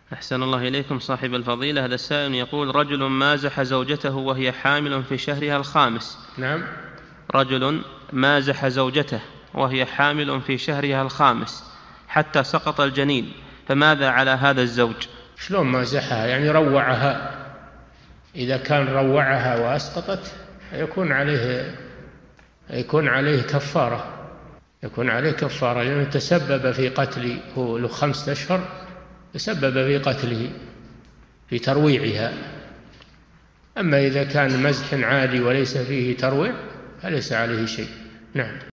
أحسن الله إليكم صاحب الفضيلة. هذا السائل يقول: رجل مازح زوجته وهي حامل في شهرها الخامس. نعم. رجل مازح زوجته وهي حامل في شهرها الخامس حتى سقط الجنين، فماذا على هذا الزوج؟ شلون مازحها؟ يعني روعها. إذا كان روعها وأسقطت يكون عليه كفارة. لأنه تسبب في قتل، هو له 5 أشهر تسبب في قتله في ترويعها. أما إذا كان مزح عادي وليس فيه ترويع فليس عليه شيء. نعم.